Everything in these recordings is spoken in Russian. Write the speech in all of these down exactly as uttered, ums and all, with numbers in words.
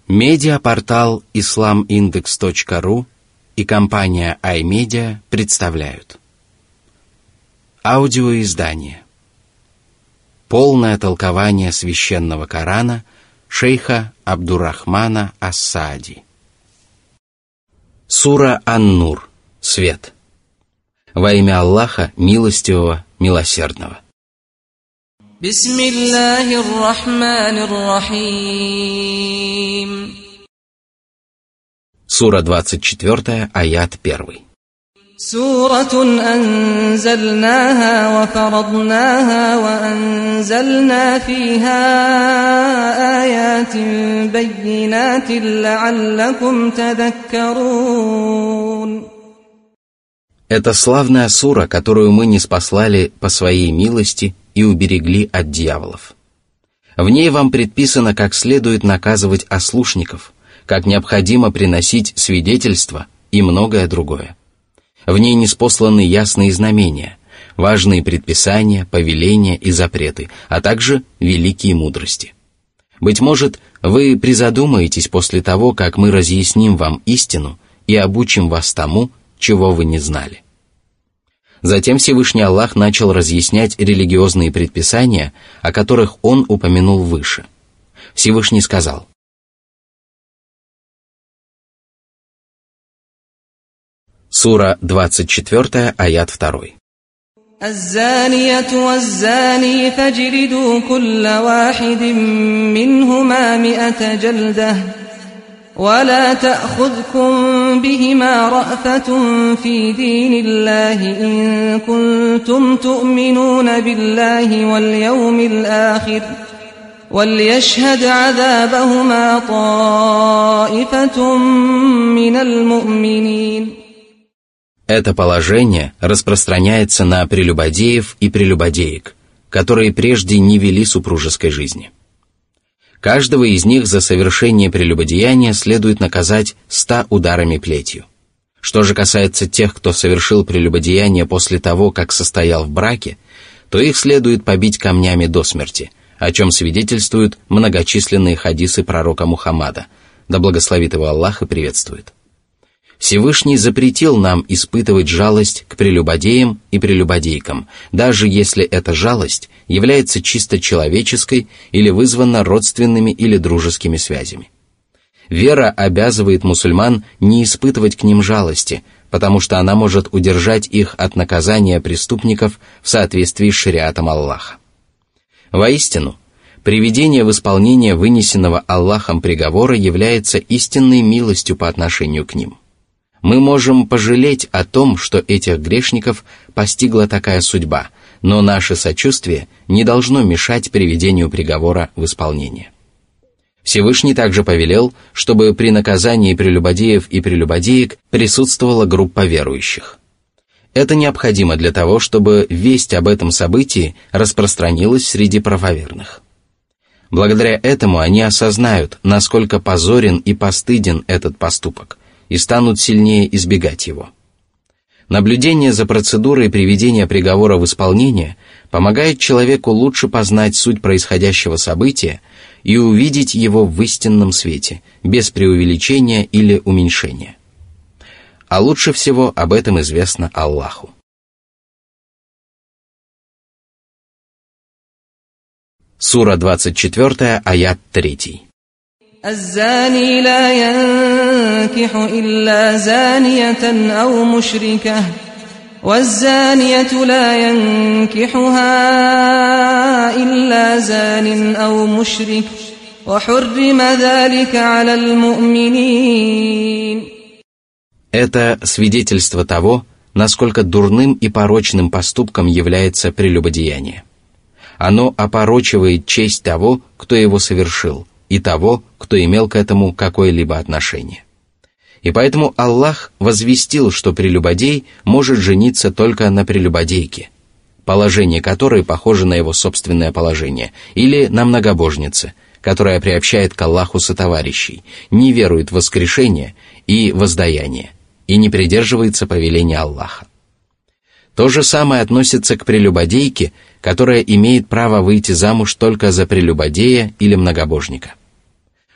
Медиапортал ислам индекс точка ру и компания iMedia представляют аудиоиздание «Полное толкование священного Корана» шейха Абдуррахмана ас-Саади. Сура Ан-Нур. Свет. Во имя Аллаха, милостивого, милосердного. Бисмиллахир рахманир рахим. Сура двадцать четыре, аят один. Суратун анзальнаха ва фараднаха ва анзальна фиха аятин баййинатин ла'аллакум тадаккарун. Это славная сура, которую мы ниспослали по своей милости и уберегли от дьяволов. В ней вам предписано, как следует наказывать ослушников, как необходимо приносить свидетельства и многое другое. В ней ниспосланы ясные знамения, важные предписания, повеления и запреты, а также великие мудрости. Быть может, вы призадумаетесь после того, как мы разъясним вам истину и обучим вас тому, чего вы не знали. Затем Всевышний Аллах начал разъяснять религиозные предписания, о которых Он упомянул выше. Всевышний сказал: Сура двадцать четыре, аят два. الزانية والزاني فاجلدوا كل واحد منهما مئة جلدة ولا تأخذكم بهما رأفة في دين الله إن كنتم تؤمنون بالله واليوم الآخر وليشهد عذابهما طائفة من المؤمنين. Это положение распространяется на прелюбодеев и прелюбодеек, которые прежде не вели супружеской жизни. Каждого из них за совершение прелюбодеяния следует наказать ста ударами плетью. Что же касается тех, кто совершил прелюбодеяние после того, как состоял в браке, то их следует побить камнями до смерти, о чем свидетельствуют многочисленные хадисы пророка Мухаммада, да благословит его Аллах и приветствует. Всевышний запретил нам испытывать жалость к прелюбодеям и прелюбодейкам, даже если эта жалость является чисто человеческой или вызвана родственными или дружескими связями. Вера обязывает мусульман не испытывать к ним жалости, потому что она может удержать их от наказания преступников в соответствии с шариатом Аллаха. Воистину, приведение в исполнение вынесенного Аллахом приговора является истинной милостью по отношению к ним. Мы можем пожалеть о том, что этих грешников постигла такая судьба, но наше сочувствие не должно мешать приведению приговора в исполнение. Всевышний также повелел, чтобы при наказании прелюбодеев и прелюбодеек присутствовала группа верующих. Это необходимо для того, чтобы весть об этом событии распространилась среди правоверных. Благодаря этому они осознают, насколько позорен и постыден этот поступок, и станут сильнее избегать его. Наблюдение за процедурой приведения приговора в исполнение помогает человеку лучше познать суть происходящего события и увидеть его в истинном свете, без преувеличения или уменьшения. А лучше всего об этом известно Аллаху. Сура двадцать четыре, аят три. الزاني لا ينكح إلا زانية أو مشركة والزانية لا ينكحها إلا زان أو مشرك وحرم ذلك على المؤمنين. Это свидетельство того, насколько дурным и порочным поступком является прелюбодеяние. Оно опорочивает честь того, кто его совершил, и того, кто имел к этому какое-либо отношение. И поэтому Аллах возвестил, что прелюбодей может жениться только на прелюбодейке, положение которой похоже на его собственное положение, или на многобожнице, которая приобщает к Аллаху сотоварищей, не верует в воскрешение и воздаяние, и не придерживается повеления Аллаха. То же самое относится к прелюбодейке, которая имеет право выйти замуж только за прелюбодея или многобожника.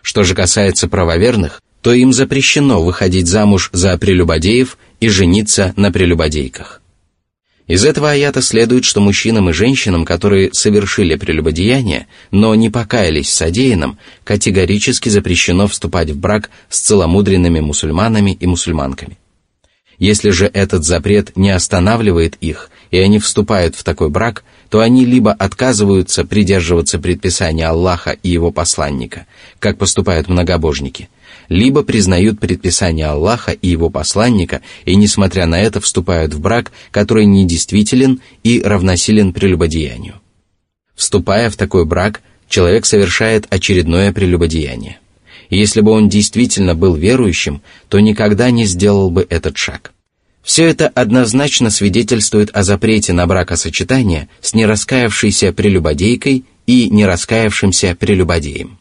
Что же касается правоверных, то им запрещено выходить замуж за прелюбодеев и жениться на прелюбодейках. Из этого аята следует, что мужчинам и женщинам, которые совершили прелюбодеяние, но не покаялись в содеянном, категорически запрещено вступать в брак с целомудренными мусульманами и мусульманками. Если же этот запрет не останавливает их, и они вступают в такой брак, то они либо отказываются придерживаться предписания Аллаха и его посланника, как поступают многобожники, либо признают предписания Аллаха и его посланника и, несмотря на это, вступают в брак, который недействителен и равносилен прелюбодеянию. Вступая в такой брак, человек совершает очередное прелюбодеяние. И если бы он действительно был верующим, то никогда не сделал бы этот шаг. Все это однозначно свидетельствует о запрете на бракосочетание с нераскаявшейся прелюбодейкой и нераскаявшимся прелюбодеем.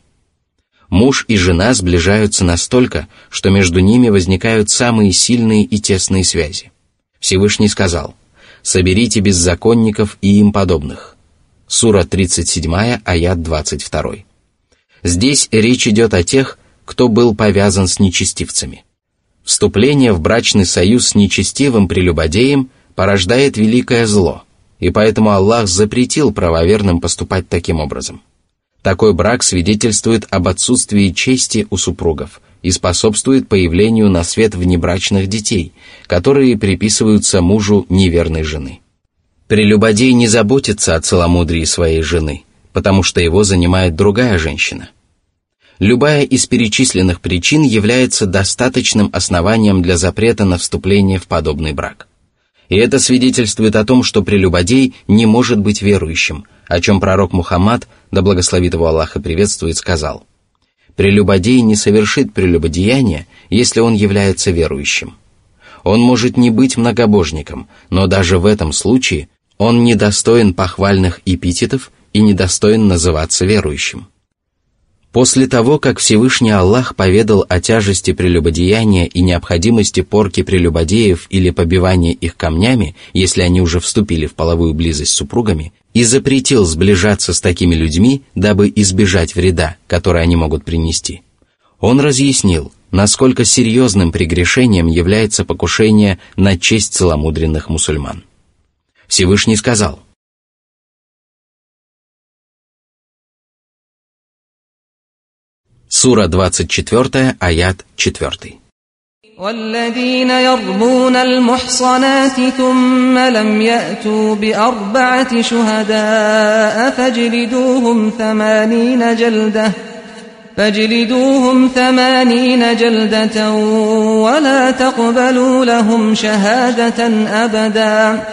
Муж и жена сближаются настолько, что между ними возникают самые сильные и тесные связи. Всевышний сказал: «Соберите беззаконников и им подобных». Сура тридцать семь, аят двадцать два. Здесь речь идет о тех, кто был повязан с нечестивцами. Вступление в брачный союз с нечестивым прелюбодеем порождает великое зло, и поэтому Аллах запретил правоверным поступать таким образом. Такой брак свидетельствует об отсутствии чести у супругов и способствует появлению на свет внебрачных детей, которые приписываются мужу неверной жены. Прелюбодей не заботится о целомудрии своей жены, потому что его занимает другая женщина. Любая из перечисленных причин является достаточным основанием для запрета на вступление в подобный брак. И это свидетельствует о том, что прелюбодей не может быть верующим, о чем пророк Мухаммад, да благословит его Аллах и приветствует, сказал: «Прелюбодей не совершит прелюбодеяние, если он является верующим. Он может не быть многобожником, но даже в этом случае он недостоин похвальных эпитетов и недостоин называться верующим». После того, как Всевышний Аллах поведал о тяжести прелюбодеяния и необходимости порки прелюбодеев или побивания их камнями, если они уже вступили в половую близость с супругами, и запретил сближаться с такими людьми, дабы избежать вреда, который они могут принести, он разъяснил, насколько серьезным прегрешением является покушение на честь целомудренных мусульман. Всевышний сказал: Сура двадцать четыре, аят четыре. والذين يرمون المحصنات ثم لم يأتوا بأربعة شهداء فاجلدوهم ثمانين جلدة فاجلدوهم ثمانين جلدة ولا تقبلوا لهم شهادة أبدا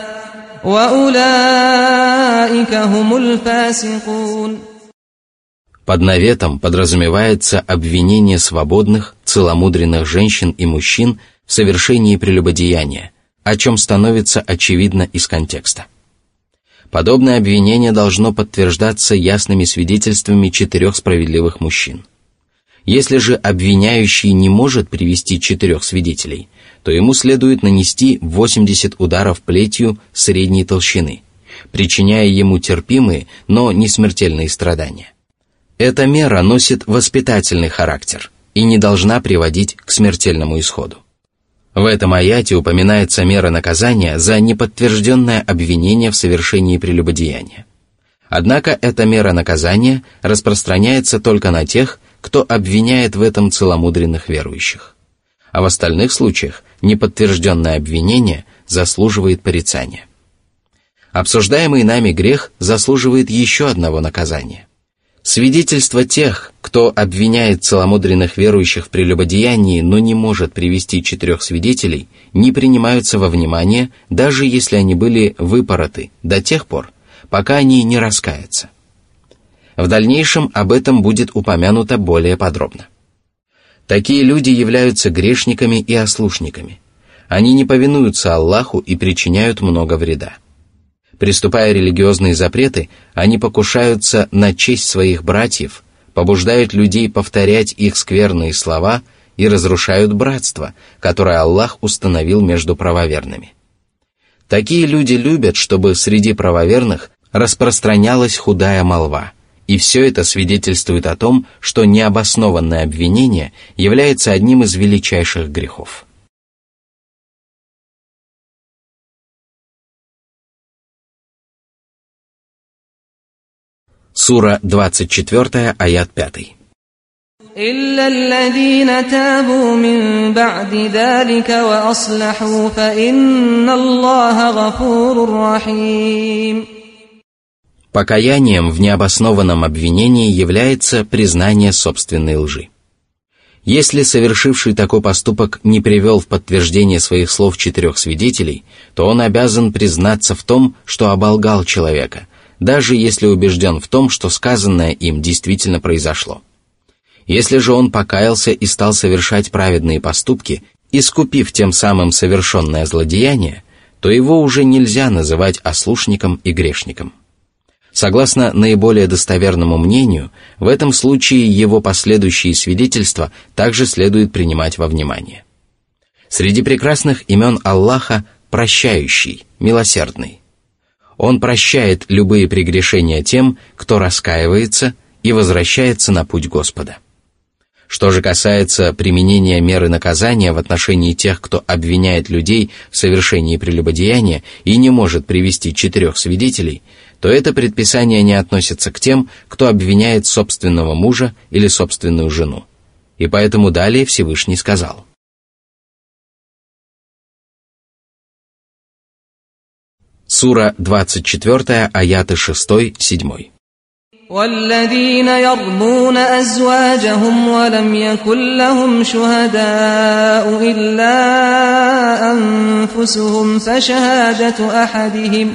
وأولئك هم الفاسقون. Под наветом подразумевается обвинение свободных, целомудренных женщин и мужчин в совершении прелюбодеяния, о чем становится очевидно из контекста. Подобное обвинение должно подтверждаться ясными свидетельствами четырех справедливых мужчин. Если же обвиняющий не может привести четырех свидетелей, то ему следует нанести восемьдесят ударов плетью средней толщины, причиняя ему терпимые, но не смертельные страдания. Эта мера носит воспитательный характер и не должна приводить к смертельному исходу. В этом аяте упоминается мера наказания за неподтвержденное обвинение в совершении прелюбодеяния. Однако эта мера наказания распространяется только на тех, кто обвиняет в этом целомудренных верующих. А в остальных случаях неподтвержденное обвинение заслуживает порицания. Обсуждаемый нами грех заслуживает еще одного наказания. Свидетельства тех, кто обвиняет целомудренных верующих в прелюбодеянии, но не может привести четырех свидетелей, не принимаются во внимание, даже если они были выпороты до тех пор, пока они не раскаятся. В дальнейшем об этом будет упомянуто более подробно. Такие люди являются грешниками и ослушниками. Они не повинуются Аллаху и причиняют много вреда. Приступая религиозные запреты, они покушаются на честь своих братьев, побуждают людей повторять их скверные слова и разрушают братство, которое Аллах установил между правоверными. Такие люди любят, чтобы среди правоверных распространялась худая молва, И все это свидетельствует о том, что необоснованное обвинение является одним из величайших грехов. Сура двадцать четыре, аят пять. إلا الذين تابوا من بعد ذلك وأصلحوا فإن الله غفور رحيم. Покаянием в необоснованном обвинении является признание собственной лжи. Если совершивший такой поступок не привел в подтверждение своих слов четырех свидетелей, то он обязан признаться в том, что оболгал человека, даже если убежден в том, что сказанное им действительно произошло. Если же он покаялся и стал совершать праведные поступки, искупив тем самым совершенное злодеяние, то его уже нельзя называть ослушником и грешником. Согласно наиболее достоверному мнению, в этом случае его последующие свидетельства также следует принимать во внимание. Среди прекрасных имен Аллаха – прощающий, милосердный. Он прощает любые прегрешения тем, кто раскаивается и возвращается на путь Господа. Что же касается применения меры наказания в отношении тех, кто обвиняет людей в совершении прелюбодеяния и не может привести четырех свидетелей, то это предписание не относится к тем, кто обвиняет собственного мужа или собственную жену. И поэтому далее Всевышний сказал: Сура двадцать четыре, аяты шесть-семь. والذين يرمون أزواجهم ولم يكن لهم شهداء إلا أنفسهم فشهادة أحدهم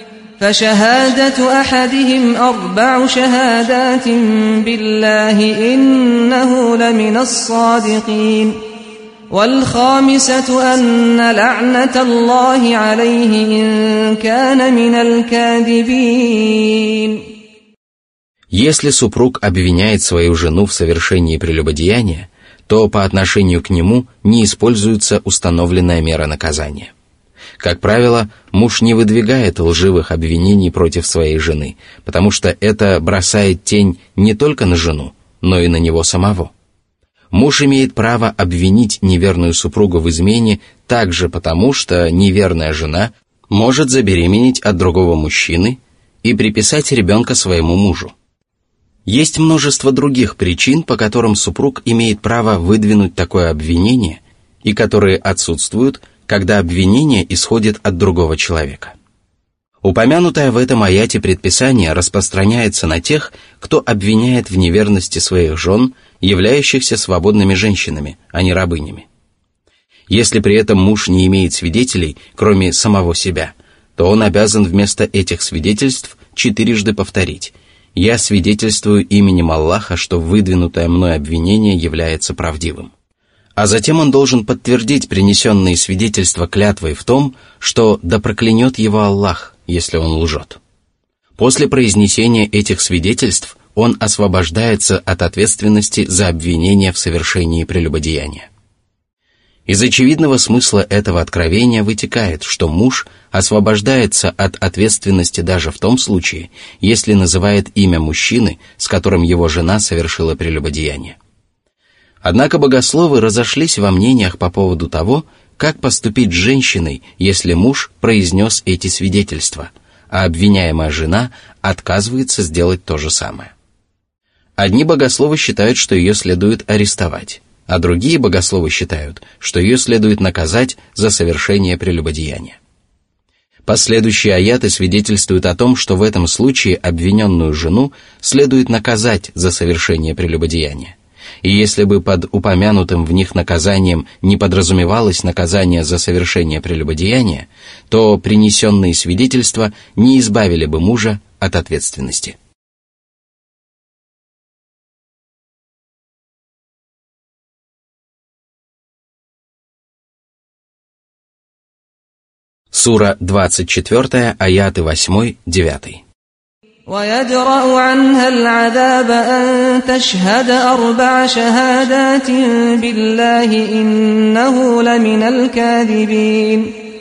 فشهادة أحدهم أربع شهادات بالله إنه لمن الصادقين والخامسة أن لعنة الله عليه إن كان من الكاذبين. Если супруг обвиняет свою жену в совершении прелюбодеяния, то по отношению к нему не используется установленная мера наказания. Как правило, муж не выдвигает лживых обвинений против своей жены, потому что это бросает тень не только на жену, но и на него самого. Муж имеет право обвинить неверную супругу в измене также потому, что неверная жена может забеременеть от другого мужчины и приписать ребенка своему мужу. Есть множество других причин, по которым супруг имеет право выдвинуть такое обвинение, и которые отсутствуют, когда обвинение исходит от другого человека. Упомянутое в этом аяте предписание распространяется на тех, кто обвиняет в неверности своих жен, являющихся свободными женщинами, а не рабынями. Если при этом муж не имеет свидетелей, кроме самого себя, то он обязан вместо этих свидетельств четырежды повторить: «Я свидетельствую именем Аллаха, что выдвинутое мной обвинение является правдивым». А затем он должен подтвердить принесенные свидетельства клятвой в том, что да проклянет его Аллах, если он лжет. После произнесения этих свидетельств он освобождается от ответственности за обвинение в совершении прелюбодеяния. Из очевидного смысла этого откровения вытекает, что муж освобождается от ответственности даже в том случае, если называет имя мужчины, с которым его жена совершила прелюбодеяние. Однако богословы разошлись во мнениях по поводу того, как поступить с женщиной, если муж произнес эти свидетельства, а обвиняемая жена отказывается сделать то же самое. Одни богословы считают, что ее следует арестовать, а другие богословы считают, что ее следует наказать за совершение прелюбодеяния. Последующие аяты свидетельствуют о том, что в этом случае обвиненную жену следует наказать за совершение прелюбодеяния. И если бы под упомянутым в них наказанием не подразумевалось наказание за совершение прелюбодеяния, то принесенные свидетельства не избавили бы мужа от ответственности. Сура двадцать четыре, аяты восемь-девять. ويدرأ عنها العذاب أن تشهد أربع شهادات بالله إنه لمن الكاذبين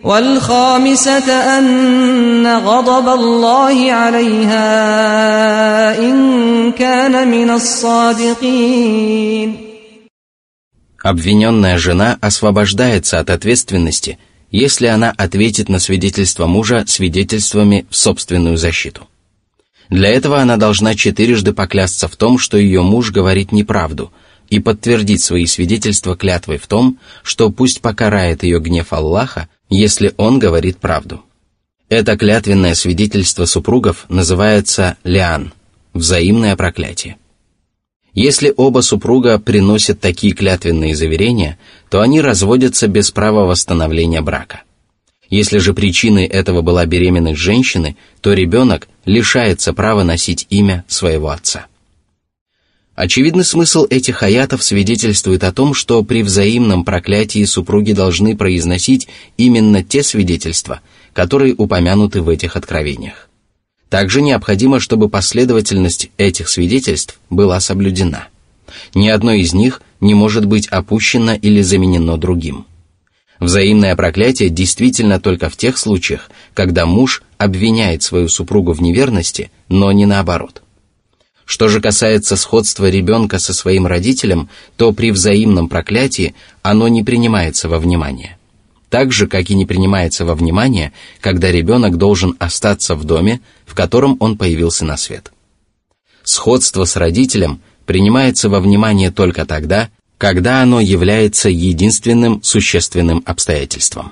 والخامسة أن غضب الله عليها إن كان من الصادقين. Обвиненная жена освобождается от ответственности, если она ответит на свидетельство мужа свидетельствами в собственную защиту. Для этого она должна четырежды поклясться в том, что ее муж говорит неправду, и подтвердить свои свидетельства клятвой в том, что пусть покарает ее гнев Аллаха, если он говорит правду. Это клятвенное свидетельство супругов называется лиан, взаимное проклятие. Если оба супруга приносят такие клятвенные заверения, то они разводятся без права восстановления брака. Если же причиной этого была беременность женщины, то ребенок лишается права носить имя своего отца. Очевидный смысл этих аятов свидетельствует о том, что при взаимном проклятии супруги должны произносить именно те свидетельства, которые упомянуты в этих откровениях. Также необходимо, чтобы последовательность этих свидетельств была соблюдена. Ни одно из них не может быть опущено или заменено другим. Взаимное проклятие действительно только в тех случаях, когда муж обвиняет свою супругу в неверности, но не наоборот. Что же касается сходства ребенка со своим родителем, то при взаимном проклятии оно не принимается во внимание. Так же, как и не принимается во внимание, когда ребенок должен остаться в доме, в котором он появился на свет. Сходство с родителем принимается во внимание только тогда, когда оно является единственным существенным обстоятельством.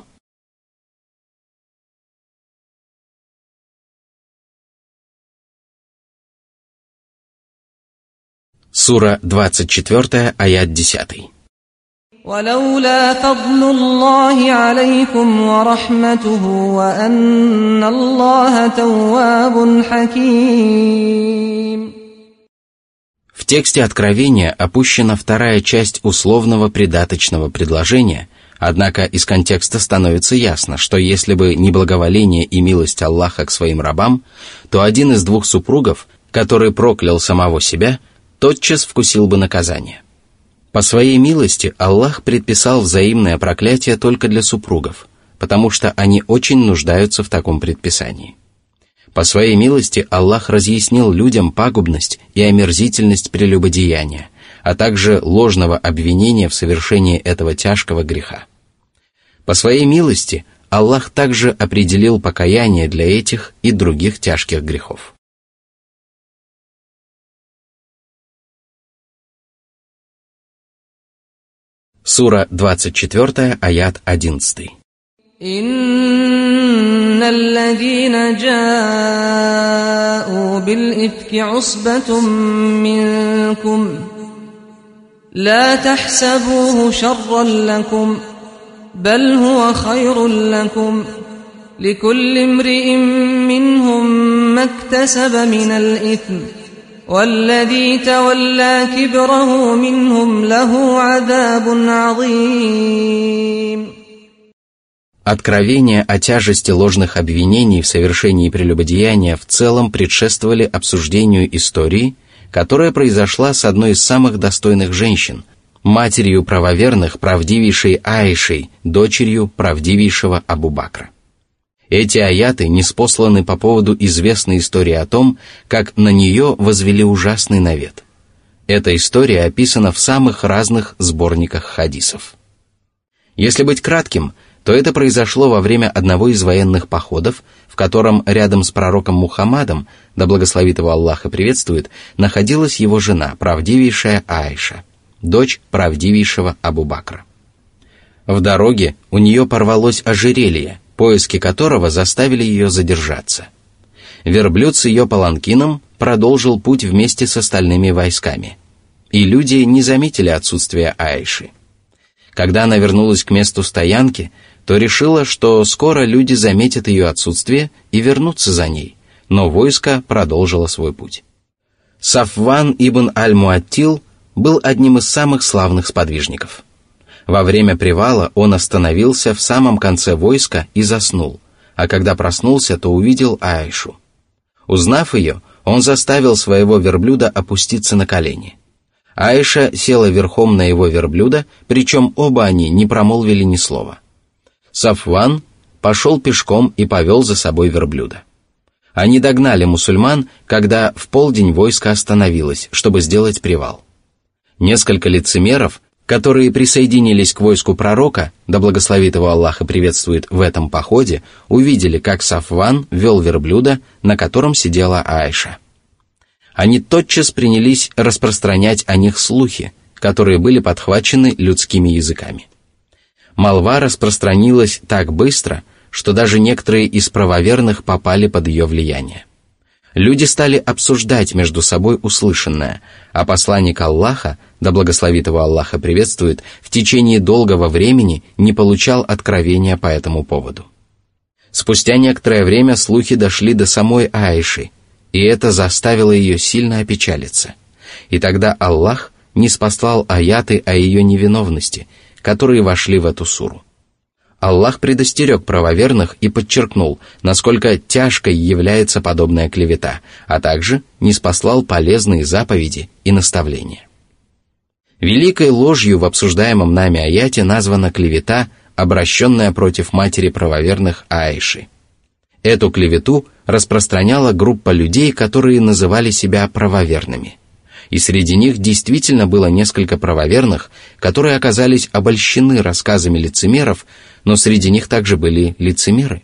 Сура двадцать четыре, аят десять. ولولا فضل الله عليكم ورحمته وأن الله تواب حكيم. В тексте Откровения опущена вторая часть условного придаточного предложения, однако из контекста становится ясно, что если бы не благоволение и милость Аллаха к своим рабам, то один из двух супругов, который проклял самого себя, тотчас вкусил бы наказание. По своей милости Аллах предписал взаимное проклятие только для супругов, потому что они очень нуждаются в таком предписании. По своей милости Аллах разъяснил людям пагубность и омерзительность прелюбодеяния, а также ложного обвинения в совершении этого тяжкого греха. По своей милости Аллах также определил покаяние для этих и других тяжких грехов. Сура двадцать четыре, аят одиннадцать. إن الذين جاءوا بالإفك عصبة منكم لا تحسبوه شرا لكم بل هو خير لكم لكل امرئ منهم ما اكتسب من الإثم والذي تولى كبره منهم له عذاب عظيم. Откровения о тяжести ложных обвинений в совершении прелюбодеяния в целом предшествовали обсуждению истории, которая произошла с одной из самых достойных женщин, матерью правоверных, правдивейшей Аишей, дочерью правдивейшего Абу Бакра. Эти аяты ниспосланы по поводу известной истории о том, как на нее возвели ужасный навет. Эта история описана в самых разных сборниках хадисов. Если быть кратким, то это произошло во время одного из военных походов, в котором рядом с пророком Мухаммадом, да благословит его Аллах и приветствует, находилась его жена, правдивейшая Аиша, дочь правдивейшего Абу Бакра. В дороге у нее порвалось ожерелье, поиски которого заставили ее задержаться. Верблюд с ее паланкином продолжил путь вместе с остальными войсками, и люди не заметили отсутствия Аиши. Когда она вернулась к месту стоянки, то решила, что скоро люди заметят ее отсутствие и вернутся за ней, но войско продолжило свой путь. Сафван ибн аль-Муаттил был одним из самых славных сподвижников. Во время привала он остановился в самом конце войска и заснул, а когда проснулся, то увидел Аишу. Узнав ее, он заставил своего верблюда опуститься на колени. Аиша села верхом на его верблюда, причем оба они не промолвили ни слова. Сафван пошел пешком и повел за собой верблюда. Они догнали мусульман, когда в полдень войско остановилось, чтобы сделать привал. Несколько лицемеров, которые присоединились к войску пророка, да благословит его Аллах и приветствует, в этом походе, увидели, как Сафван вел верблюда, на котором сидела Аиша. Они тотчас принялись распространять о них слухи, которые были подхвачены людскими языками. Молва распространилась так быстро, что даже некоторые из правоверных попали под ее влияние. Люди стали обсуждать между собой услышанное, а посланник Аллаха, да благословит его Аллах и приветствует, в течение долгого времени не получал откровения по этому поводу. Спустя некоторое время слухи дошли до самой Аиши, и это заставило ее сильно опечалиться. И тогда Аллах ниспослал аяты о ее невиновности, которые вошли в эту суру. Аллах предостерег правоверных и подчеркнул, насколько тяжкой является подобная клевета, а также ниспослал полезные заповеди и наставления. Великой ложью в обсуждаемом нами аяте названа клевета, обращенная против матери правоверных Аиши. Эту клевету распространяла группа людей, которые называли себя правоверными. И среди них действительно было несколько правоверных, которые оказались обольщены рассказами лицемеров, но среди них также были лицемеры.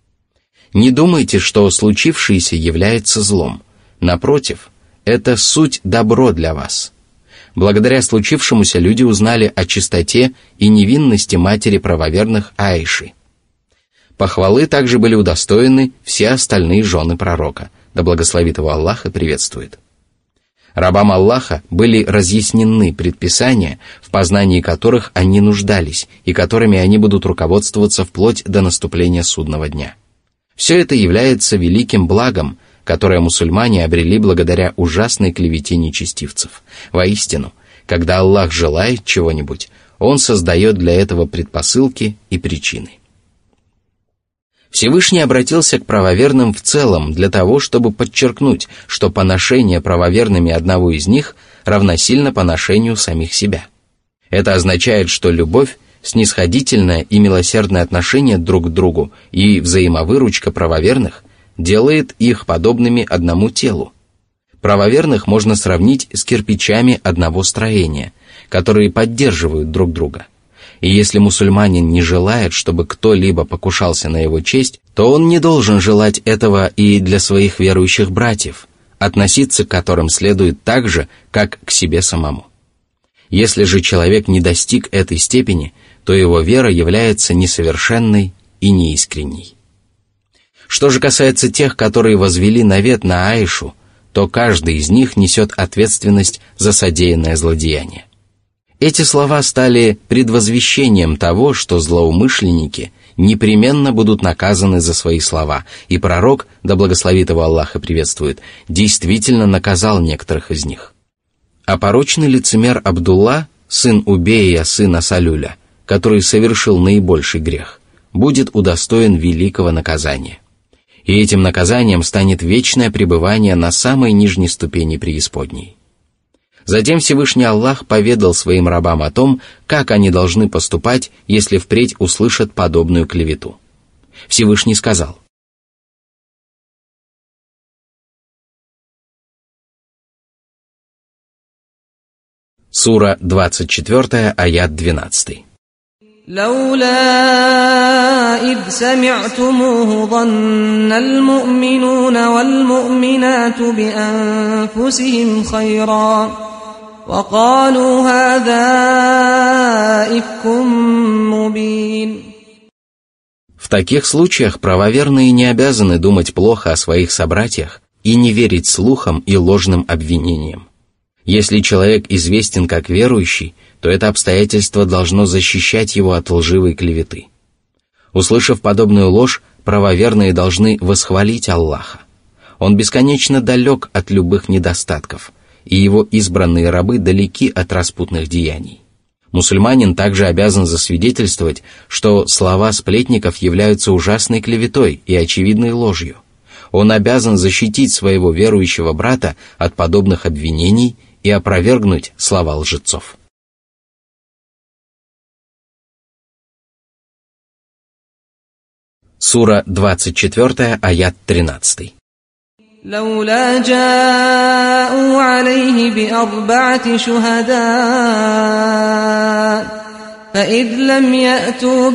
Не думайте, что случившееся является злом. Напротив, это суть добро для вас. Благодаря случившемуся люди узнали о чистоте и невинности матери правоверных Аиши. Похвалы также были удостоены все остальные жены пророка, да благословит его Аллах и приветствует. Рабам Аллаха были разъяснены предписания, в познании которых они нуждались и которыми они будут руководствоваться вплоть до наступления судного дня. Все это является великим благом, которое мусульмане обрели благодаря ужасной клевете нечестивцев. Воистину, когда Аллах желает чего-нибудь, Он создает для этого предпосылки и причины. Всевышний обратился к правоверным в целом для того, чтобы подчеркнуть, что поношение правоверными одного из них равносильно поношению самих себя. Это означает, что любовь, снисходительное и милосердное отношение друг к другу и взаимовыручка правоверных делает их подобными одному телу. Правоверных можно сравнить с кирпичами одного строения, которые поддерживают друг друга. И если мусульманин не желает, чтобы кто-либо покушался на его честь, то он не должен желать этого и для своих верующих братьев, относиться к которым следует так же, как к себе самому. Если же человек не достиг этой степени, то его вера является несовершенной и неискренней. Что же касается тех, которые возвели навет на Аишу, то каждый из них несет ответственность за содеянное злодеяние. Эти слова стали предвозвещением того, что злоумышленники непременно будут наказаны за свои слова, и пророк, да благословит его Аллах и приветствует, действительно наказал некоторых из них. А порочный лицемер Абдулла, сын Убея, сына Салюля, который совершил наибольший грех, будет удостоен великого наказания. И этим наказанием станет вечное пребывание на самой нижней ступени преисподней. Затем Всевышний Аллах поведал своим рабам о том, как они должны поступать, если впредь услышат подобную клевету. Всевышний сказал: Сура двадцать четыре, аят двенадцать. لولا إذ سمعتموه ظن المؤمنون والمؤمنات بأنفسهم خيرا وقالوا هذا إفك مبين. В таких случаях правоверные не обязаны думать плохо о своих собратьях и не верить слухам и ложным обвинениям. Если человек известен как верующий, то это обстоятельство должно защищать его от лживой клеветы. Услышав подобную ложь, правоверные должны восхвалить Аллаха. Он бесконечно далек от любых недостатков, и его избранные рабы далеки от распутных деяний. Мусульманин также обязан засвидетельствовать, что слова сплетников являются ужасной клеветой и очевидной ложью. Он обязан защитить своего верующего брата от подобных обвинений и опровергнуть слова лжецов. Сура двадцать четыре, аят тринадцать. لولا جاءوا عليه بأربعة شهداء فإذ لم يأتوا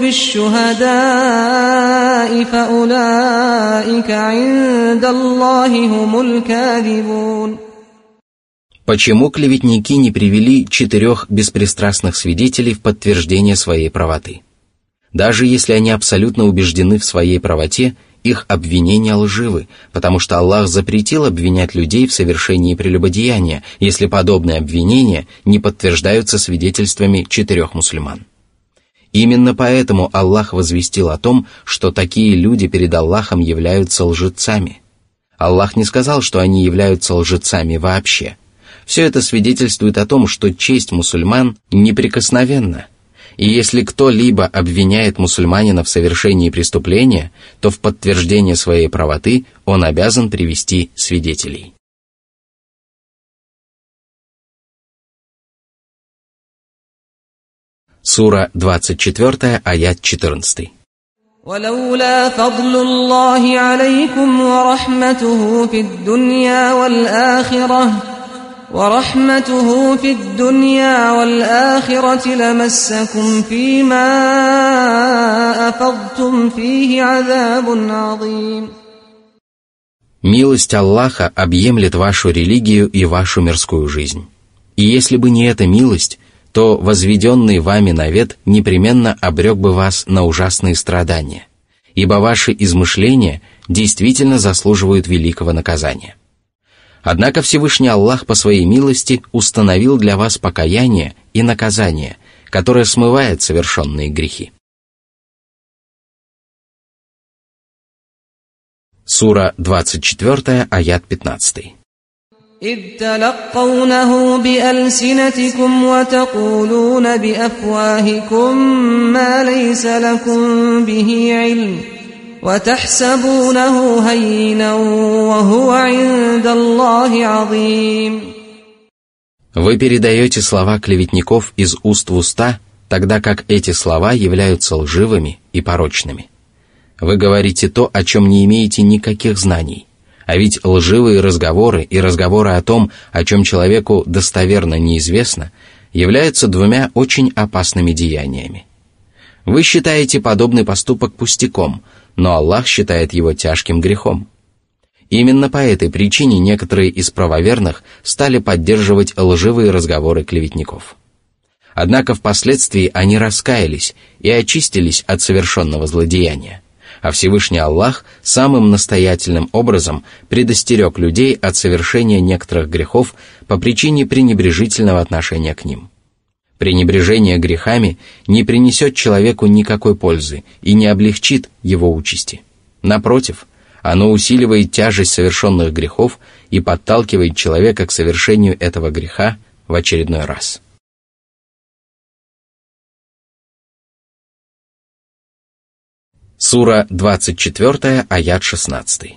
بالشهداء فأولئك عند الله هم الكاذبون. Почему клеветники не привели четырех беспристрастных свидетелей в подтверждение своей правоты? Даже если они абсолютно убеждены в своей правоте, их обвинения лживы, потому что Аллах запретил обвинять людей в совершении прелюбодеяния, если подобные обвинения не подтверждаются свидетельствами четырех мусульман. Именно поэтому Аллах возвестил о том, что такие люди перед Аллахом являются лжецами. Аллах не сказал, что они являются лжецами вообще. Все это свидетельствует о том, что честь мусульман неприкосновенна. И если кто-либо обвиняет мусульманина в совершении преступления, то в подтверждение своей правоты он обязан привести свидетелей. Сура двадцать четыре, аят четырнадцать. ولولا فضل الله عليكم ورحمته في الدنيا والآخرة ورحمته في الدنيا والآخرة لمسكم فيما أفضتم فيه عذاب عظيم. Милость Аллаха объемлет вашу религию и вашу мирскую жизнь. И если бы не эта милость, то возведенный вами навет непременно обрек бы вас на ужасные страдания, ибо ваши измышления действительно заслуживают великого наказания. Однако Всевышний Аллах по своей милости установил для вас покаяние и наказание, которое смывает совершенные грехи. Сура двадцать четыре, аят пятнадцать. إذ تلقونه بألسنتكم وتقولون بأفواهكم ما ليس لكم به علم وتحسبونه هينا وهو عند الله عظيم. Вы передаете слова клеветников из уст в уста, тогда как эти слова являются лживыми и порочными. Вы говорите то, о чем не имеете никаких знаний. А ведь лживые разговоры и разговоры о том, о чем человеку достоверно неизвестно, являются двумя очень опасными деяниями. Вы считаете подобный поступок пустяком, но Аллах считает его тяжким грехом. Именно по этой причине некоторые из правоверных стали поддерживать лживые разговоры клеветников. Однако впоследствии они раскаялись и очистились от совершенного злодеяния, а Всевышний Аллах самым настоятельным образом предостерег людей от совершения некоторых грехов по причине пренебрежительного отношения к ним. Пренебрежение грехами не принесет человеку никакой пользы и не облегчит его участи. Напротив, оно усиливает тяжесть совершенных грехов и подталкивает человека к совершению этого греха в очередной раз. Сура двадцать четыре, аят шестнадцать.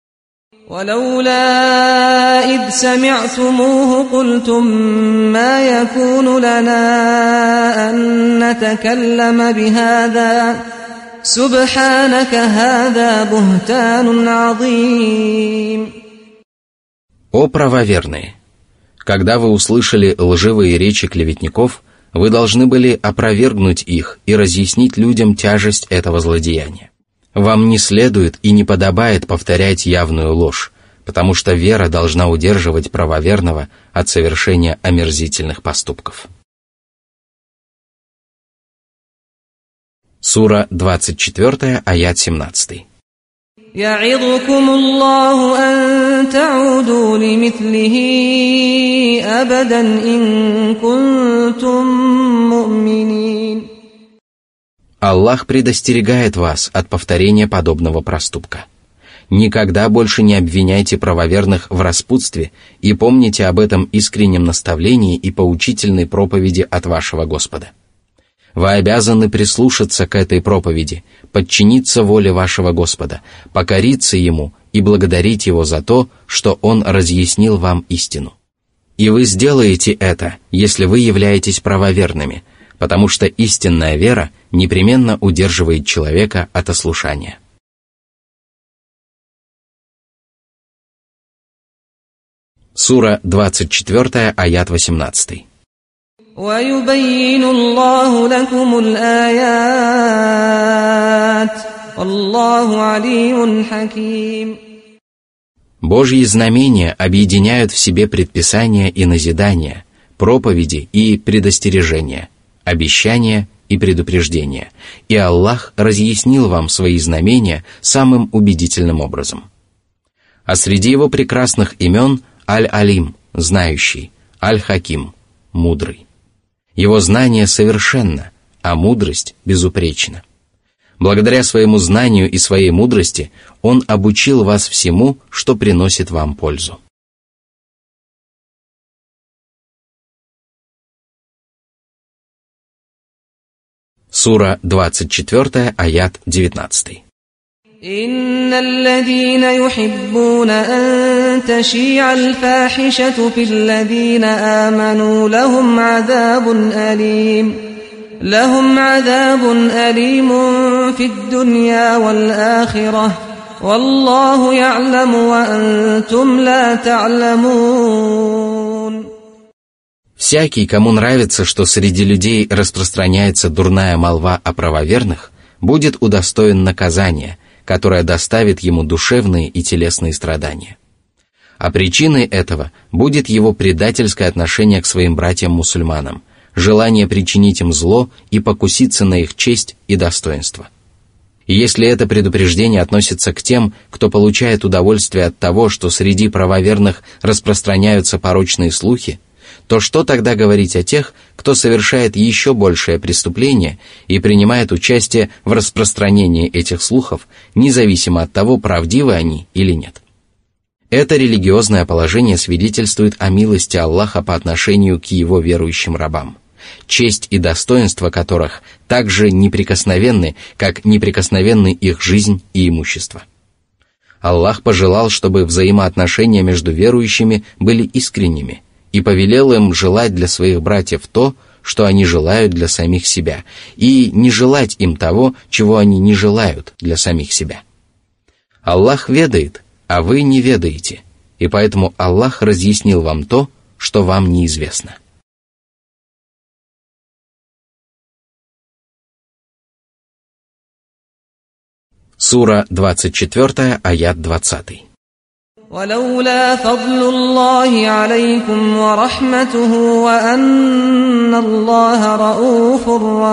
ولولا إذ سمعتموه قلتم ما يكون لنا أن نتكلم بهذا سبحانك هذا بهتان عظيم. О правоверные! Когда вы услышали лживые речи клеветников, вы должны были опровергнуть их и разъяснить людям тяжесть этого злодеяния. Вам не следует и не подобает повторять явную ложь, потому что вера должна удерживать правоверного от совершения омерзительных поступков. Сура двадцать четыре, аят семнадцать. يعظكم الله أن تعودوا لمثله أبدا إن كنتم مؤمنين. Аллах предостерегает вас от повторения подобного проступка. Никогда больше не обвиняйте правоверных в распутстве и помните об этом искреннем наставлении и поучительной проповеди от вашего Господа. Вы обязаны прислушаться к этой проповеди, подчиниться воле вашего Господа, покориться Ему и благодарить Его за то, что Он разъяснил вам истину. И вы сделаете это, если вы являетесь правоверными, потому что истинная вера непременно удерживает человека от ослушания. Сура двадцать четыре, аят восемнадцатый. وَيُبَيِّنُ اللَّهُ لَكُمُ الْآيَاتِ وَاللَّهُ عَلِيمٌ حَكِيمٌ. Божьи знамения объединяют в себе предписания и назидания, проповеди и предостережения, обещания и предупреждения, и Аллах разъяснил вам свои знамения самым убедительным образом. А среди его прекрасных имен Аль-Алим, знающий, Аль-Хаким, мудрый. Его знание совершенно, а мудрость безупречна. Благодаря своему знанию и своей мудрости Он обучил вас всему, что приносит вам пользу. Сура двадцать четыре, аят девятнадцатый. إن الذين يحبون أن تشيع الفاحشة في الذين آمنوا لهم عذاب أليم لهم عذاب أليم في الدنيا والآخرة والله يعلم وأنتم لا تعلمون. Всякий, кому нравится, что среди людей распространяется дурная молва о правоверных, будет удостоен наказания, которое доставит ему душевные и телесные страдания. А причиной этого будет его предательское отношение к своим братьям-мусульманам, желание причинить им зло и покуситься на их честь и достоинство. И если это предупреждение относится к тем, кто получает удовольствие от того, что среди правоверных распространяются порочные слухи, то что тогда говорить о тех, кто совершает еще большее преступление и принимает участие в распространении этих слухов, независимо от того, правдивы они или нет? Это религиозное положение свидетельствует о милости Аллаха по отношению к Его верующим рабам, честь и достоинство которых так же неприкосновенны, как неприкосновенны их жизнь и имущество. Аллах пожелал, чтобы взаимоотношения между верующими были искренними, и повелел им желать для своих братьев то, что они желают для самих себя, и не желать им того, чего они не желают для самих себя. Аллах ведает, а вы не ведаете, и поэтому Аллах разъяснил вам то, что вам неизвестно. Сура двадцать четыре, аят двадцатый. ولولا فضل الله عليكم ورحمته وأن الله رؤوف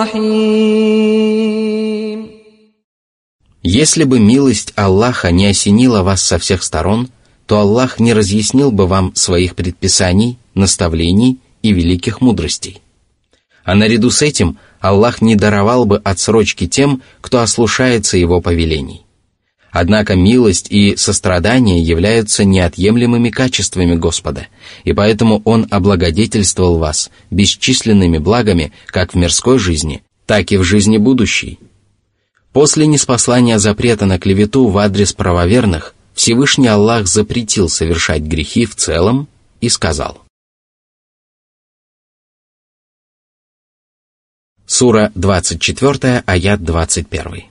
رحيم. Если бы милость Аллаха не осенила вас со всех сторон, то Аллах не разъяснил бы вам своих предписаний, наставлений и великих мудростей. А наряду с этим Аллах не даровал бы отсрочки тем, кто ослушается Его повелений. Однако милость и сострадание являются неотъемлемыми качествами Господа, и поэтому Он облагодетельствовал вас бесчисленными благами как в мирской жизни, так и в жизни будущей. После ниспослания запрета на клевету в адрес правоверных, Всевышний Аллах запретил совершать грехи в целом и сказал. Сура двадцать четыре, аят двадцать один.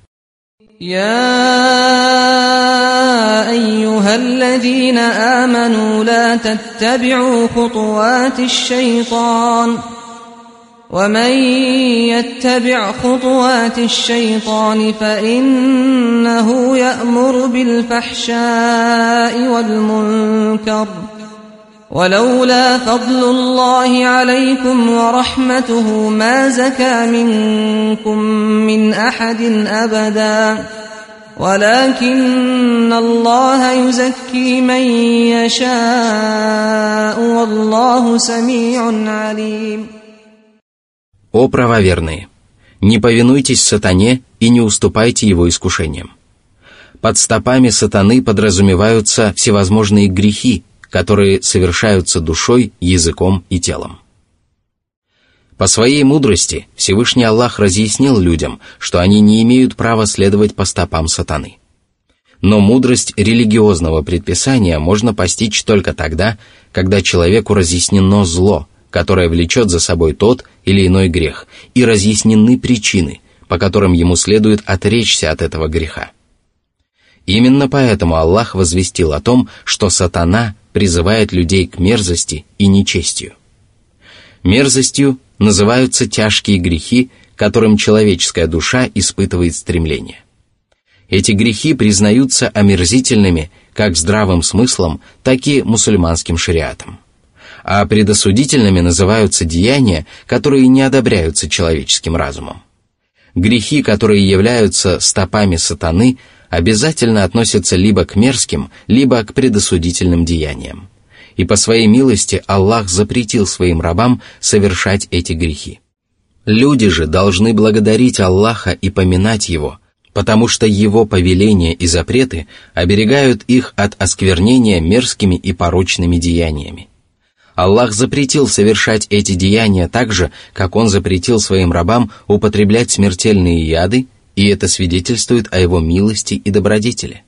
يا أيها الذين آمنوا لا تتبعوا خطوات الشيطان ومن يتبع خطوات الشيطان فإنه يأمر بالفحشاء والمنكر ولولا فضل الله عليكم ورحمته ما زكى منكم من أحد أبدا ولكن الله يزكي من يشاء والله سميع عليم. О правоверные! Не повинуйтесь сатане и не уступайте его искушениям. Под стопами сатаны подразумеваются всевозможные грехи, которые совершаются душой, языком и телом. По своей мудрости Всевышний Аллах разъяснил людям, что они не имеют права следовать по стопам сатаны. Но мудрость религиозного предписания можно постичь только тогда, когда человеку разъяснено зло, которое влечет за собой тот или иной грех, и разъяснены причины, по которым ему следует отречься от этого греха. Именно поэтому Аллах возвестил о том, что сатана призывает людей к мерзости и нечестию. Мерзостью называются тяжкие грехи, к которым человеческая душа испытывает стремление. Эти грехи признаются омерзительными как здравым смыслом, так и мусульманским шариатом. А предосудительными называются деяния, которые не одобряются человеческим разумом. Грехи, которые являются стопами сатаны, обязательно относятся либо к мерзким, либо к предосудительным деяниям. И по своей милости Аллах запретил своим рабам совершать эти грехи. Люди же должны благодарить Аллаха и поминать Его, потому что Его повеления и запреты оберегают их от осквернения мерзкими и порочными деяниями. Аллах запретил совершать эти деяния так же, как Он запретил своим рабам употреблять смертельные яды, и это свидетельствует о Его милости и добродетели.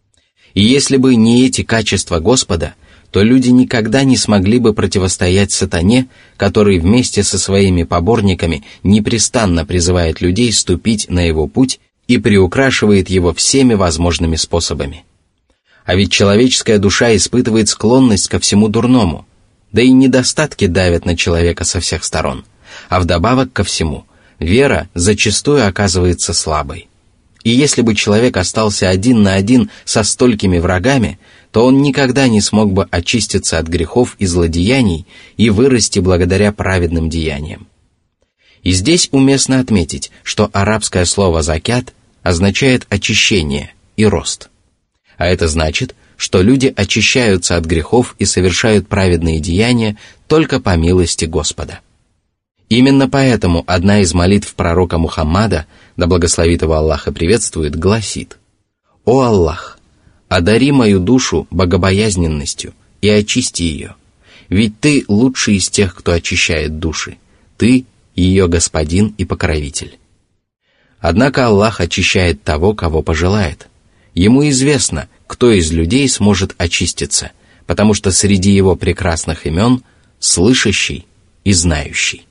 И если бы не эти качества Господа, то люди никогда не смогли бы противостоять сатане, который вместе со своими поборниками непрестанно призывает людей ступить на его путь и приукрашивает его всеми возможными способами. А ведь человеческая душа испытывает склонность ко всему дурному, да и недостатки давят на человека со всех сторон, а вдобавок ко всему, вера зачастую оказывается слабой. И если бы человек остался один на один со столькими врагами, то он никогда не смог бы очиститься от грехов и злодеяний и вырасти благодаря праведным деяниям. И здесь уместно отметить, что арабское слово «закят» означает очищение и рост. А это значит, что люди очищаются от грехов и совершают праведные деяния только по милости Господа. Именно поэтому одна из молитв пророка Мухаммада, да благословит его Аллах и приветствует, гласит: «О Аллах, одари мою душу богобоязненностью и очисти ее, ведь Ты лучший из тех, кто очищает души, Ты ее господин и покровитель». Однако Аллах очищает того, кого пожелает. Ему известно, кто из людей сможет очиститься, потому что среди его прекрасных имен слышащий и знающий.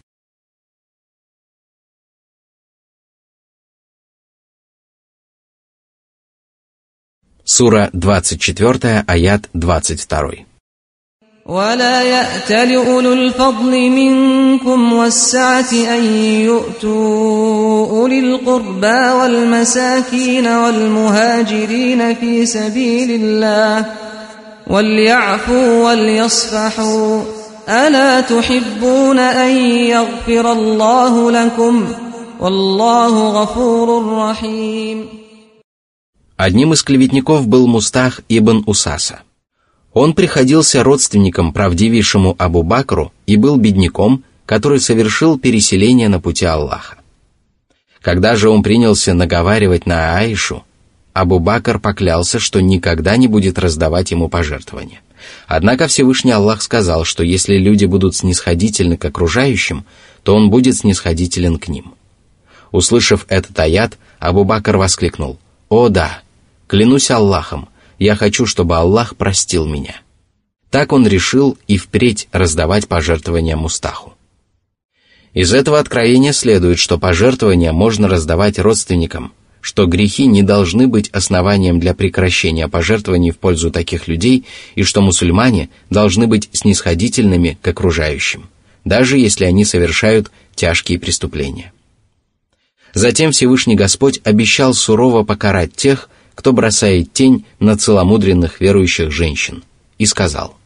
Сура двадцать четыре, аят двадцать два. ولا يأتل أولو الفضل منكم والسعة أن يؤتوا أولي القربى والمساكين والمهاجرين في سبيل الله وليعفوا وليصفحوا ألا تحبون أن يغفر الله لكم والله غفور رحيم. Одним из клеветников был Мустах ибн Усаса. Он приходился родственником правдивейшему Абу Бакру и был бедняком, который совершил переселение на пути Аллаха. Когда же он принялся наговаривать на Аишу, Абу Бакр поклялся, что никогда не будет раздавать ему пожертвования. Однако Всевышний Аллах сказал, что если люди будут снисходительны к окружающим, то он будет снисходителен к ним. Услышав этот аят, Абу Бакр воскликнул: «О да, клянусь Аллахом, я хочу, чтобы Аллах простил меня». Так он решил и впредь раздавать пожертвования Мустаху. Из этого откровения следует, что пожертвования можно раздавать родственникам, что грехи не должны быть основанием для прекращения пожертвований в пользу таких людей и что мусульмане должны быть снисходительными к окружающим, даже если они совершают тяжкие преступления. Затем Всевышний Господь обещал сурово покарать тех, кто бросает тень на целомудренных верующих женщин, и сказал: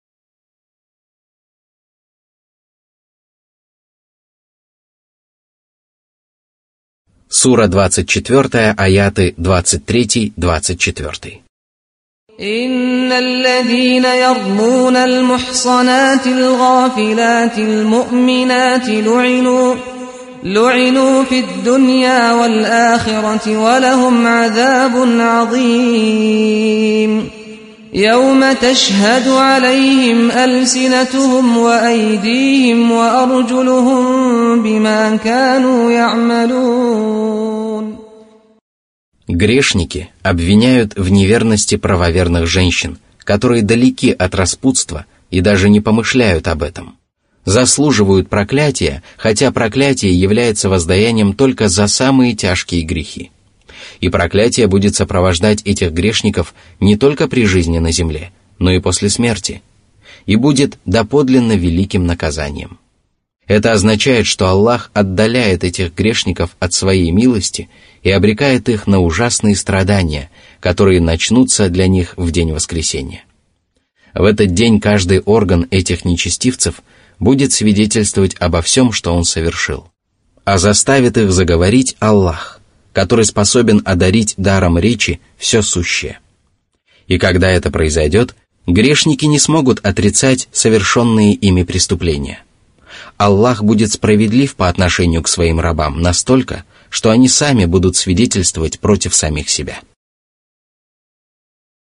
Сура двадцать четыре, аяты двадцать три двадцать четыре. إن الذين يرمون المحصنات الغافلات المؤمنات لعنوا لعنوا في الدنيا والآخرة ولهم عذاب عظيم يوم تشهد عليهم ألسنتهم وأيديهم وأرجلهم بما كانوا يعملون. Грешники обвиняют в неверности правоверных женщин, которые далеки от распутства и даже не помышляют об этом. Заслуживают проклятия, хотя проклятие является воздаянием только за самые тяжкие грехи. И проклятие будет сопровождать этих грешников не только при жизни на земле, но и после смерти, и будет доподлинно великим наказанием. Это означает, что Аллах отдаляет этих грешников от своей милости и обрекает их на ужасные страдания, которые начнутся для них в день воскресения. В этот день каждый орган этих нечестивцев будет свидетельствовать обо всем, что он совершил, а заставит их заговорить Аллах, который способен одарить даром речи все сущее. И когда это произойдет, грешники не смогут отрицать совершенные ими преступления. Аллах будет справедлив по отношению к своим рабам настолько, что они сами будут свидетельствовать против самих себя.